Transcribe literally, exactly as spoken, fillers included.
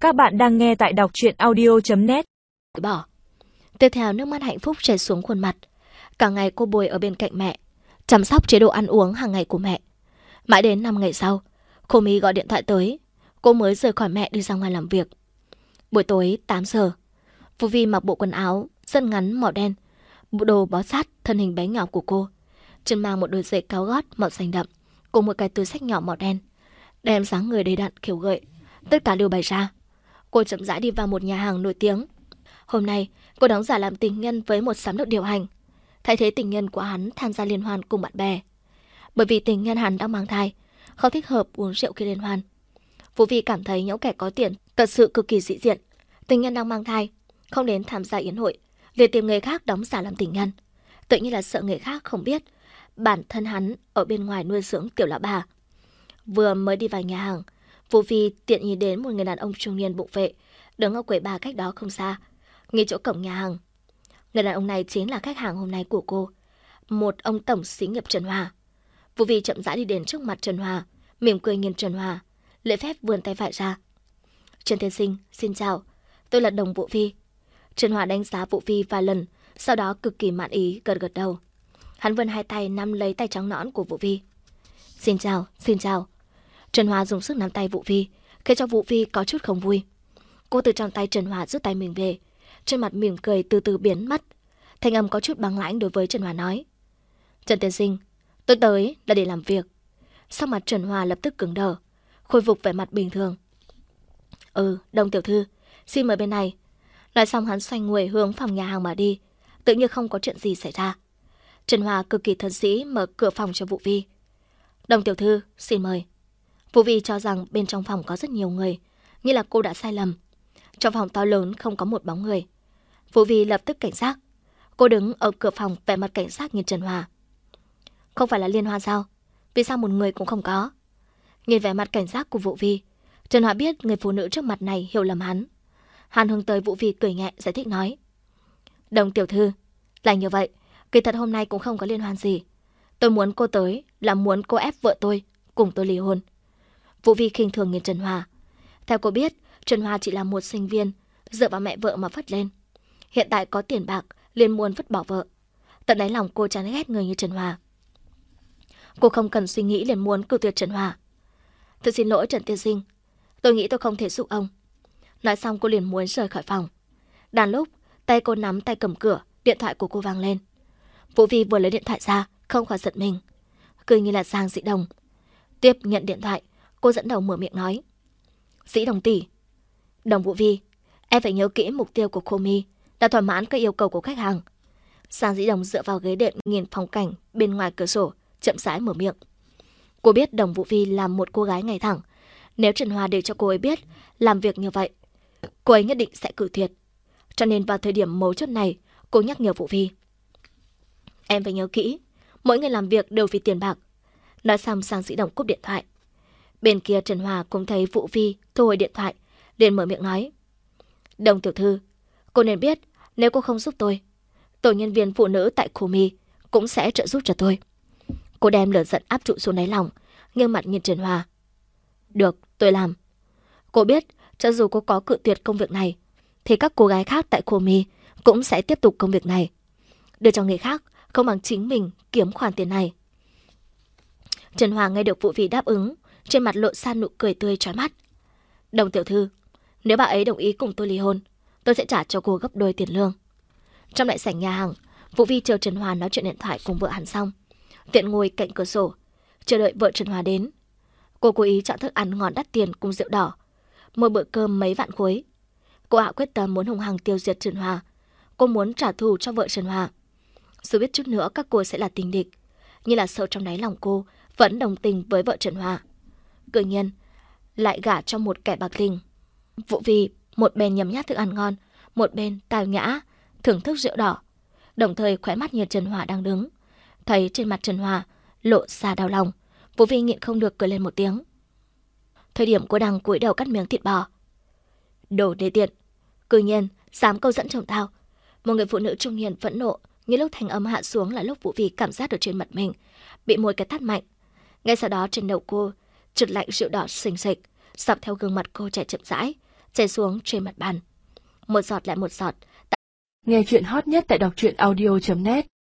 Các bạn đang nghe tại đọc truyện audio chấm net. Bỏ. Tiếp theo nước mắt hạnh phúc chảy xuống khuôn mặt. Cả ngày cô bồi ở bên cạnh mẹ, chăm sóc chế độ ăn uống hàng ngày của mẹ. Mãi đến năm ngày sau, cô My gọi điện thoại tới, cô mới rời khỏi mẹ đi ra ngoài làm việc. Buổi tối tám giờ, Vũ Vi mặc bộ quần áo rất ngắn màu đen, bộ đồ bó sát thân hình bé nhỏ của cô, chân mang một đôi giày cao gót màu xanh đậm cùng một cái túi xách nhỏ màu đen, đem dáng người đầy đặn kiểu gợi, tất cả đều bày ra. Cô chậm rãi đi vào một nhà hàng nổi tiếng. Hôm nay, cô đóng giả làm tình nhân với một giám đốc điều hành, thay thế tình nhân của hắn tham gia liên hoan cùng bạn bè. Bởi vì tình nhân hắn đang mang thai, không thích hợp uống rượu khi liên hoan. Vũ Vi cảm thấy những kẻ có tiền thật sự cực kỳ sĩ diện. Tình nhân đang mang thai, không đến tham gia yến hội, liền tìm người khác đóng giả làm tình nhân. Tự nhiên là sợ người khác không biết bản thân hắn ở bên ngoài nuôi dưỡng tiểu lão bà. Vừa mới đi vào nhà hàng, Vũ Vi tiện nhìn đến một người đàn ông trung niên bụng vệ đứng ở quầy bar cách đó không xa, ngay chỗ cổng nhà hàng. Người đàn ông này chính là khách hàng hôm nay của cô, một ông tổng xí nghiệp Trần Hòa. Vũ Vi chậm rãi đi đến trước mặt Trần Hòa, mỉm cười nhìn Trần Hòa, lễ phép vươn tay phải ra. Trần tiên sinh, xin chào, tôi là Đồng Vũ Vi. Trần Hòa đánh giá Vũ Vi vài lần, sau đó cực kỳ mãn ý gật gật đầu. Hắn vươn hai tay nắm lấy tay trắng nõn của Vũ Vi. Xin chào, xin chào. Trần Hòa dùng sức nắm tay Vũ Vi, khiến cho Vũ Vi có chút không vui. Cô từ trong tay Trần Hòa rút tay mình về, trên mặt mỉm cười từ từ biến mất. Thanh âm có chút băng lãnh đối với Trần Hòa nói: Trần tiên sinh, tôi tới là để làm việc. Sắc mặt Trần Hòa lập tức cứng đờ, khôi phục vẻ mặt bình thường. Ừ, Đồng tiểu thư, xin mời bên này. Nói xong hắn xoay người hướng phòng nhà hàng mà đi, tự như không có chuyện gì xảy ra. Trần Hòa cực kỳ thân sĩ mở cửa phòng cho Vũ Vi. Đồng tiểu thư, xin mời. Vũ Vi cho rằng bên trong phòng có rất nhiều người, như là cô đã sai lầm. Trong phòng to lớn không có một bóng người. Vũ Vi lập tức cảnh giác. Cô đứng ở cửa phòng vẻ mặt cảnh giác nhìn Trần Hòa. Không phải là liên hoan sao? Vì sao một người cũng không có? Nhìn vẻ mặt cảnh giác của Vũ Vi, Trần Hòa biết người phụ nữ trước mặt này hiểu lầm hắn. Hắn hướng tới Vũ Vi cười nhẹ giải thích nói: Đồng tiểu thư, là như vậy, kỳ thật hôm nay cũng không có liên hoan gì. Tôi muốn cô tới là muốn cô ép vợ tôi cùng tôi ly hôn. Vũ Vi khinh thường nhìn Trần Hòa. Theo cô biết, Trần Hòa chỉ là một sinh viên, dựa vào mẹ vợ mà phất lên. Hiện tại có tiền bạc, liền muốn vứt bỏ vợ. Tận đáy lòng cô chán ghét người như Trần Hòa. Cô không cần suy nghĩ liền muốn cự tuyệt Trần Hòa. Tôi xin lỗi Trần tiên sinh, tôi nghĩ tôi không thể giúp ông. Nói xong cô liền muốn rời khỏi phòng. Đàn lúc, tay cô nắm tay cầm cửa, điện thoại của cô vang lên. Vũ Vi vừa lấy điện thoại ra, không khỏi giận mình. Cười như là Giang Dĩ Đồng. Tiếp nhận điện thoại, cô dẫn đầu mở miệng nói: Dĩ Đồng tỷ. Đồng Vũ Vi, em phải nhớ kỹ mục tiêu của cô My là thỏa mãn các yêu cầu của khách hàng. Giang Dĩ Đồng dựa vào ghế đệm nhìn phong cảnh bên ngoài cửa sổ, chậm rãi mở miệng. Cô biết Đồng Vũ Vi là một cô gái ngay thẳng. Nếu Trần Hòa để cho cô ấy biết làm việc như vậy, cô ấy nhất định sẽ cự tuyệt. Cho nên vào thời điểm mấu chốt này, cô nhắc nhở Vũ Vi: Em phải nhớ kỹ, mỗi người làm việc đều vì tiền bạc. Nói xong Giang Dĩ Đồng cúp điện thoại. Bên kia Trần Hòa cũng thấy Vũ Vi thu hồi điện thoại, liền mở miệng nói: Đồng tiểu thư, cô nên biết nếu cô không giúp tôi, tổ nhân viên phụ nữ tại khu My cũng sẽ trợ giúp cho tôi. Cô đem lửa giận áp trụ xuống đáy lòng, nghiêng mặt nhìn Trần Hòa. Được, tôi làm. Cô biết cho dù cô có cự tuyệt công việc này, thì các cô gái khác tại khu My cũng sẽ tiếp tục công việc này. Đưa cho người khác không bằng chính mình kiếm khoản tiền này. Trần Hòa nghe được Vũ Vi đáp ứng, trên mặt lộ ra nụ cười tươi chói mắt. Đồng tiểu thư, nếu bà ấy đồng ý cùng tôi ly hôn, tôi sẽ trả cho cô gấp đôi tiền lương. Trong đại sảnh nhà hàng, Vũ Vi chờ Trần Hòa nói chuyện điện thoại cùng vợ hắn xong, tiện ngồi cạnh cửa sổ, chờ đợi vợ Trần Hòa đến. Cô cố ý chọn thức ăn ngon đắt tiền cùng rượu đỏ, một bữa cơm mấy vạn khối. Cô hạ quyết tâm muốn hùng hăng tiêu diệt Trần Hòa. Cô muốn trả thù cho vợ Trần Hòa. Dù biết chút nữa các cô sẽ là tình địch, nhưng là sâu trong đáy lòng cô vẫn đồng tình với vợ Trần Hòa. Tự nhiên lại gả cho một kẻ bạc tình. Vũ Vi một bên nhấm nháp thức ăn ngon, một bên tào nhã thưởng thức rượu đỏ, đồng thời khóe mắt nhìn Trần Hòa đang đứng. Thấy trên mặt Trần Hòa lộ ra đau lòng, Vũ Vi nhịn không được cười lên một tiếng. Thời điểm cô đang cúi đầu cắt miếng thịt bò. Đồ đê tiện, cư nhiên dám câu dẫn chồng tao. Một người phụ nữ trung niên phẫn nộ, như lúc thanh âm hạ xuống là lúc Vũ Vi cảm giác được trên mặt mình bị một cái tát mạnh. Ngay sau đó trên đầu cô trượt lạnh rượu đỏ xình xịch, dọc theo gương mặt cô chảy chậm rãi, chảy xuống trên mặt bàn. Một giọt lại một giọt. Nghe chuyện hot nhất tại đọc truyện audio chấm net.